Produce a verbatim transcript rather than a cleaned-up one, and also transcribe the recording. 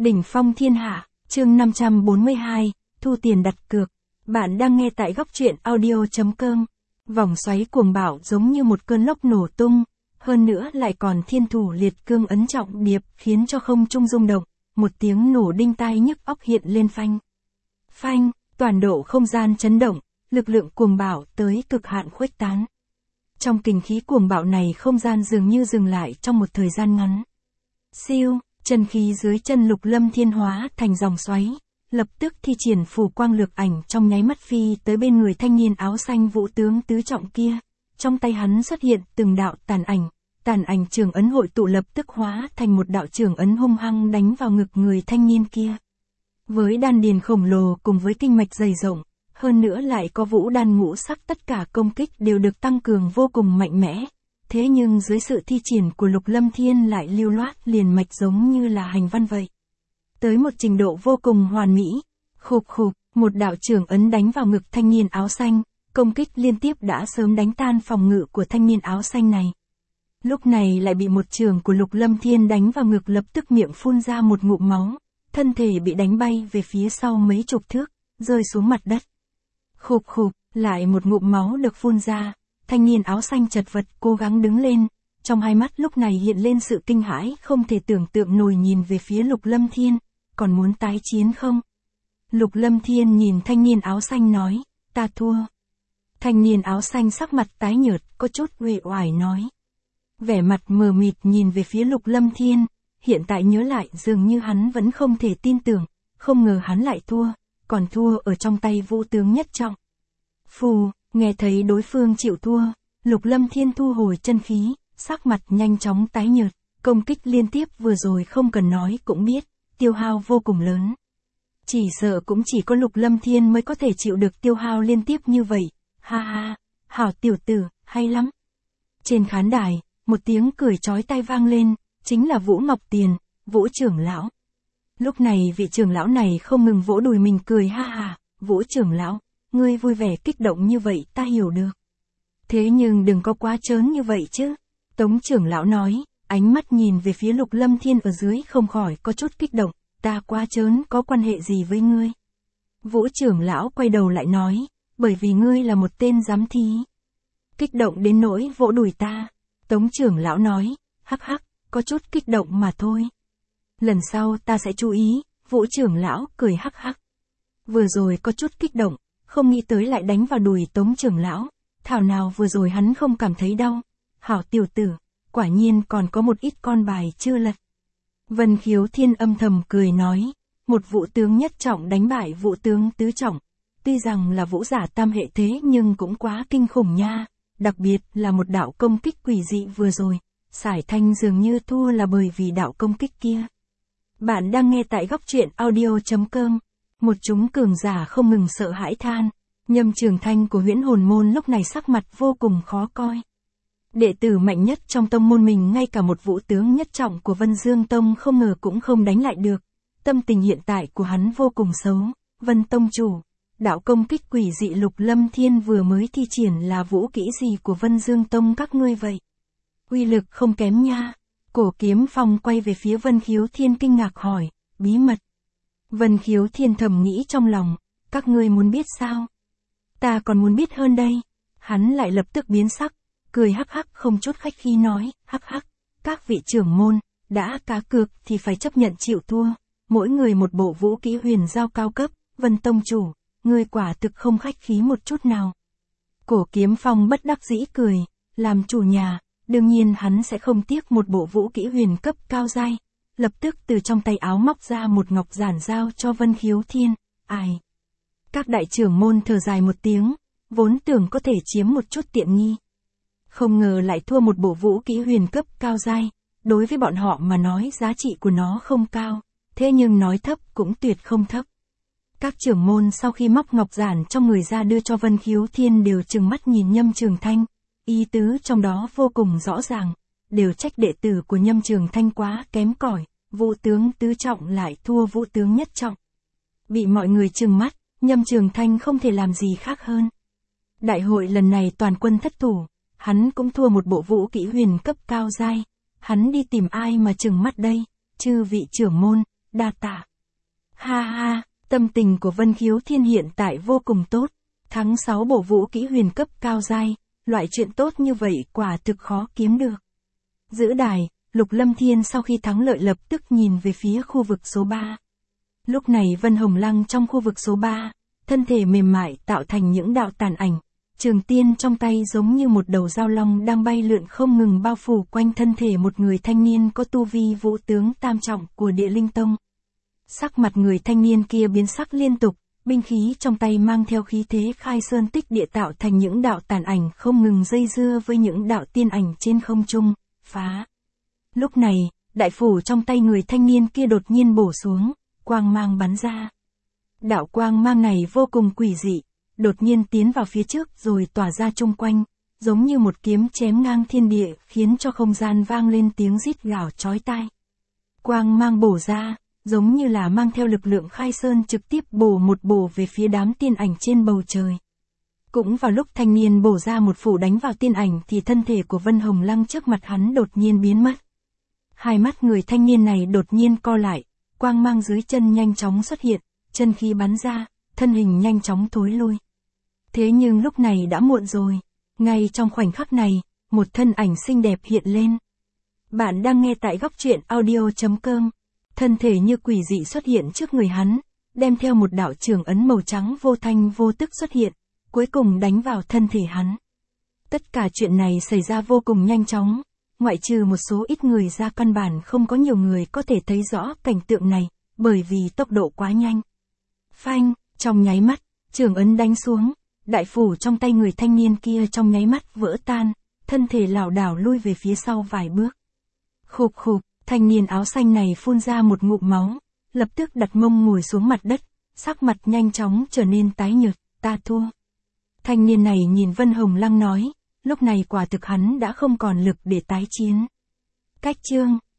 Đỉnh phong thiên hạ, chương năm trăm bốn mươi hai, thu tiền đặt cược. Bạn đang nghe tại góc truyện audio chấm com. Vòng xoáy cuồng bạo giống như một cơn lốc nổ tung, hơn nữa lại còn thiên thủ liệt cương ấn trọng điệp khiến cho không trung rung động, một tiếng nổ đinh tai nhức óc hiện lên phanh. Phanh, toàn độ không gian chấn động, lực lượng cuồng bạo tới cực hạn khuếch tán. Trong kình khí cuồng bạo này không gian dường như dừng lại trong một thời gian ngắn. Siêu, chân khí dưới chân Lục Lâm Thiên hóa thành dòng xoáy, lập tức thi triển phù quang lược ảnh trong nháy mắt phi tới bên người thanh niên áo xanh vũ tướng tứ trọng kia. Trong tay hắn xuất hiện từng đạo tàn ảnh, tàn ảnh trường ấn hội tụ lập tức hóa thành một đạo trường ấn hung hăng đánh vào ngực người thanh niên kia. Với đan điền khổng lồ cùng với kinh mạch dày rộng, hơn nữa lại có vũ đan ngũ sắc, tất cả công kích đều được tăng cường vô cùng mạnh mẽ. Thế nhưng dưới sự thi triển của Lục Lâm Thiên lại lưu loát liền mạch giống như là hành văn vậy. Tới một trình độ vô cùng hoàn mỹ. Khục khục, một đạo trường ấn đánh vào ngực thanh niên áo xanh, công kích liên tiếp đã sớm đánh tan phòng ngự của thanh niên áo xanh này. Lúc này lại bị một trường của Lục Lâm Thiên đánh vào ngực, lập tức miệng phun ra một ngụm máu, thân thể bị đánh bay về phía sau mấy chục thước, rơi xuống mặt đất. Khục khục, lại một ngụm máu được phun ra. Thanh niên áo xanh chật vật cố gắng đứng lên, trong hai mắt lúc này hiện lên sự kinh hãi không thể tưởng tượng nổi, nhìn về phía Lục Lâm Thiên, còn muốn tái chiến không? Lục Lâm Thiên nhìn thanh niên áo xanh nói, ta thua. Thanh niên áo xanh sắc mặt tái nhợt, có chút uể oải nói. Vẻ mặt mờ mịt nhìn về phía Lục Lâm Thiên, hiện tại nhớ lại dường như hắn vẫn không thể tin tưởng, không ngờ hắn lại thua, còn thua ở trong tay vũ tướng nhất trọng. Phù. Nghe thấy đối phương chịu thua, Lục Lâm Thiên thu hồi chân khí, sắc mặt nhanh chóng tái nhợt, công kích liên tiếp vừa rồi không cần nói cũng biết, tiêu hao vô cùng lớn. Chỉ sợ cũng chỉ có Lục Lâm Thiên mới có thể chịu được tiêu hao liên tiếp như vậy, ha ha, hảo tiểu tử, hay lắm. Trên khán đài, một tiếng cười chói tai vang lên, chính là Vũ Ngọc Tiền, Vũ trưởng lão. Lúc này vị trưởng lão này không ngừng vỗ đùi mình cười ha ha, Vũ trưởng lão. Ngươi vui vẻ kích động như vậy ta hiểu được. Thế nhưng đừng có quá trớn như vậy chứ. Tống trưởng lão nói, ánh mắt nhìn về phía Lục Lâm Thiên ở dưới không khỏi có chút kích động. Ta quá trớn có quan hệ gì với ngươi? Vũ trưởng lão quay đầu lại nói, bởi vì ngươi là một tên giám thí. Kích động đến nỗi vỗ đùi ta. Tống trưởng lão nói, hắc hắc, có chút kích động mà thôi. Lần sau ta sẽ chú ý. Vũ trưởng lão cười hắc hắc. Vừa rồi có chút kích động. Không nghĩ tới lại đánh vào đùi Tống trưởng lão, thảo nào vừa rồi hắn không cảm thấy đau. Hảo tiểu tử, quả nhiên còn có một ít con bài chưa lật. Vân Khiếu Thiên âm thầm cười nói, một vũ tướng nhất trọng đánh bại vũ tướng tứ trọng, tuy rằng là vũ giả tam hệ thế nhưng cũng quá kinh khủng nha, đặc biệt là một đạo công kích quỷ dị vừa rồi, Sải Thanh dường như thua là bởi vì đạo công kích kia. Bạn đang nghe tại góc truyện audio chấm com. Một chúng cường giả không ngừng sợ hãi than, Nhâm Trường Thanh của Huyễn Hồn môn lúc này sắc mặt vô cùng khó coi. Đệ tử mạnh nhất trong tông môn mình ngay cả một vũ tướng nhất trọng của Vân Dương Tông không ngờ cũng không đánh lại được. Tâm tình hiện tại của hắn vô cùng xấu. Vân Tông chủ, đạo công kích quỷ dị Lục Lâm Thiên vừa mới thi triển là vũ kỹ gì của Vân Dương Tông các ngươi vậy? Uy lực không kém nha. Cổ Kiếm Phong quay về phía Vân Khiếu Thiên kinh ngạc hỏi, bí mật. Vân Khiếu Thiên thầm nghĩ trong lòng, các ngươi muốn biết sao? Ta còn muốn biết hơn đây. Hắn lại lập tức biến sắc, cười hắc hắc không chút khách khí nói, hắc hắc, các vị trưởng môn, đã cá cược thì phải chấp nhận chịu thua, mỗi người một bộ vũ kỹ huyền giao cao cấp, Vân Tông chủ, ngươi quả thực không khách khí một chút nào. Cổ Kiếm Phong bất đắc dĩ cười, làm chủ nhà, đương nhiên hắn sẽ không tiếc một bộ vũ kỹ huyền cấp cao giai. Lập tức từ trong tay áo móc ra một ngọc giản giao cho Vân Khiếu Thiên, ai. Các đại trưởng môn thở dài một tiếng, vốn tưởng có thể chiếm một chút tiện nghi. Không ngờ lại thua một bộ vũ kỹ huyền cấp cao giai, đối với bọn họ mà nói giá trị của nó không cao, thế nhưng nói thấp cũng tuyệt không thấp. Các trưởng môn sau khi móc ngọc giản trong người ra đưa cho Vân Khiếu Thiên đều trừng mắt nhìn Nhâm Trường Thanh, ý tứ trong đó vô cùng rõ ràng. Đều trách đệ tử của Nhâm Trường Thanh quá kém cỏi, vũ tướng tứ trọng lại thua vũ tướng nhất trọng. Bị mọi người trừng mắt, Nhâm Trường Thanh không thể làm gì khác hơn. Đại hội lần này toàn quân thất thủ, hắn cũng thua một bộ vũ kỹ huyền cấp cao giai, hắn đi tìm ai mà trừng mắt đây? Chư vị trưởng môn, đa tạ. Ha ha, tâm tình của Vân Khiếu Thiên hiện tại vô cùng tốt. Tháng sáu bổ vũ kỹ huyền cấp cao giai, loại chuyện tốt như vậy quả thực khó kiếm được. Giữ đài, Lục Lâm Thiên sau khi thắng lợi lập tức nhìn về phía khu vực số ba. Lúc này Vân Hồng Lăng trong khu vực số ba, thân thể mềm mại tạo thành những đạo tàn ảnh. Trường tiên trong tay giống như một đầu dao long đang bay lượn không ngừng bao phủ quanh thân thể một người thanh niên có tu vi vũ tướng tam trọng của Địa Linh Tông. Sắc mặt người thanh niên kia biến sắc liên tục, binh khí trong tay mang theo khí thế khai sơn tích địa tạo thành những đạo tàn ảnh không ngừng dây dưa với những đạo tiên ảnh trên không trung, phá. Lúc này, đại phủ trong tay người thanh niên kia đột nhiên bổ xuống, quang mang bắn ra. Đạo quang mang này vô cùng quỷ dị, đột nhiên tiến vào phía trước rồi tỏa ra chung quanh, giống như một kiếm chém ngang thiên địa khiến cho không gian vang lên tiếng rít gào chói tai. Quang mang bổ ra, giống như là mang theo lực lượng khai sơn trực tiếp bổ một bổ về phía đám tiên ảnh trên bầu trời. Cũng vào lúc thanh niên bổ ra một phủ đánh vào tiên ảnh thì thân thể của Vân Hồng Lăng trước mặt hắn đột nhiên biến mất. Hai mắt người thanh niên này đột nhiên co lại, quang mang dưới chân nhanh chóng xuất hiện, chân khí bắn ra, thân hình nhanh chóng thối lui. Thế nhưng lúc này đã muộn rồi, ngay trong khoảnh khắc này, một thân ảnh xinh đẹp hiện lên. Bạn đang nghe tại góc truyện audio chấm com. Thân thể như quỷ dị xuất hiện trước người hắn, đem theo một đạo trường ấn màu trắng vô thanh vô tức xuất hiện, cuối cùng đánh vào thân thể hắn. Tất cả chuyện này xảy ra vô cùng nhanh chóng, ngoại trừ một số ít người ra căn bản không có nhiều người có thể thấy rõ cảnh tượng này, bởi vì tốc độ quá nhanh. Phanh, trong nháy mắt, trường ấn đánh xuống, đại phủ trong tay người thanh niên kia trong nháy mắt vỡ tan, thân thể lảo đảo lui về phía sau vài bước. Khục khục, thanh niên áo xanh này phun ra một ngụm máu, lập tức đặt mông ngồi xuống mặt đất, sắc mặt nhanh chóng trở nên tái nhợt, ta thua. Thanh niên này nhìn Vân Hồng Lăng nói, lúc này quả thực hắn đã không còn lực để tái chiến. Cách chương